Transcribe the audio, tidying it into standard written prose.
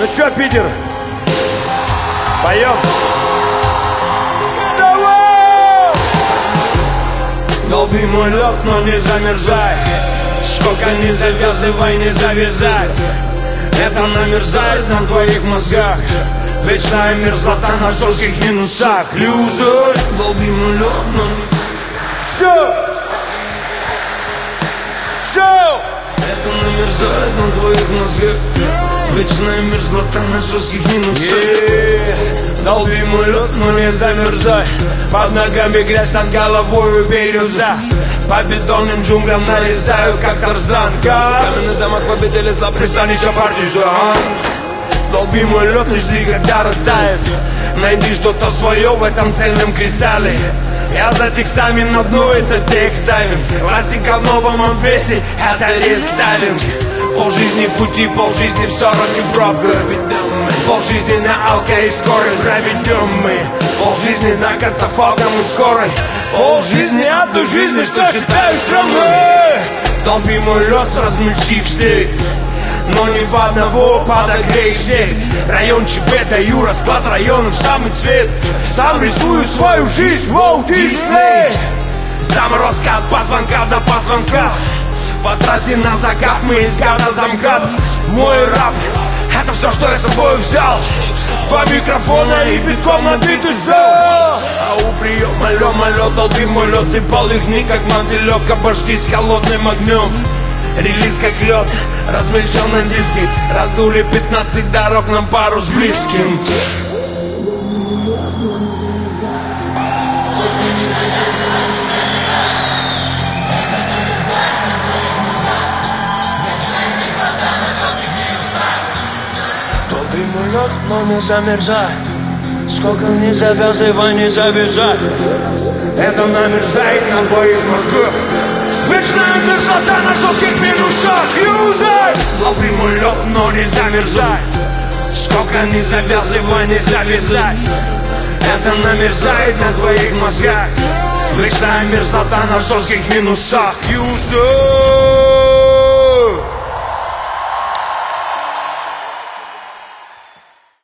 Ну чё, Питер? Поем? Давай! Долби мой лед, но не замерзай. Сколько не завязывай, не завязай. Это намерзает на твоих мозгах. Вечная мерзлота на жестких минусах. Люзер, долби мой лед, но не... Шоу! Шоу! Это намерзает на твоих мозгах. Вечная мерзлота на жестких минусах. Долби мой лед, но не замерзай. Под ногами грязь, над головой бирюза. По бетонным джунглям нарезаю, как Тарзан. Каменный замок победили зла, пристанище партизан. Долби мой лед, не жди, когда растает. Найди что-то свое в этом цельном кристалле. Я за текстами на дно, это текстайминг. Классика в новом обвесе, это рестайлинг. Полжизни пути, полжизни в 40 и пробка. Полжизни на алке и скорой проведем мы. Полжизни за картофагом и скорой. Полжизни от той жизни, что считаю странной. Долби мой лед, размельчи все. Но ни в одного подогрей всех. Район ЧП, даю расклад районов, самый цвет. Сам рисую свою жизнь, воу, Дисней. Заморозка от позвонка до позвонка. По трассе на закат, мы из гада замкат. Мой рап, это все, что я с собой взял. Два микрофона и битком набитый зал. А у приема лед, долби мой лед. И полыхни, как мотылек, обожгись холодным огнем. Релиз как лед, размельчен на диски. Раздули 15 дорог на пару с близким. Долби мой лед, но не замерзай. Сколько не завязывай, не завязай. Это намерзает на твоих мозгах. Вечная мерзлота на жестких минусах. Юзай! Долби мой лед, но не замерзай. Сколько не завязывай, не завязай. Это намерзает на твоих мозгах. Вечная мерзлота на жестких минусах. Юзай!